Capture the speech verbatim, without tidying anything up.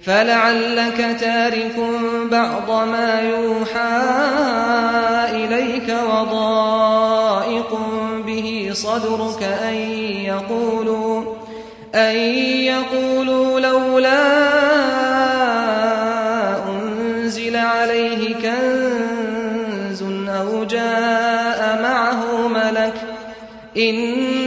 فلعلك تارك بعض ما يوحى إليك وضائق به صدرك أن يقولوا, أن يقولوا لولا أنزل عليه كنز أو جاء معه ملك إن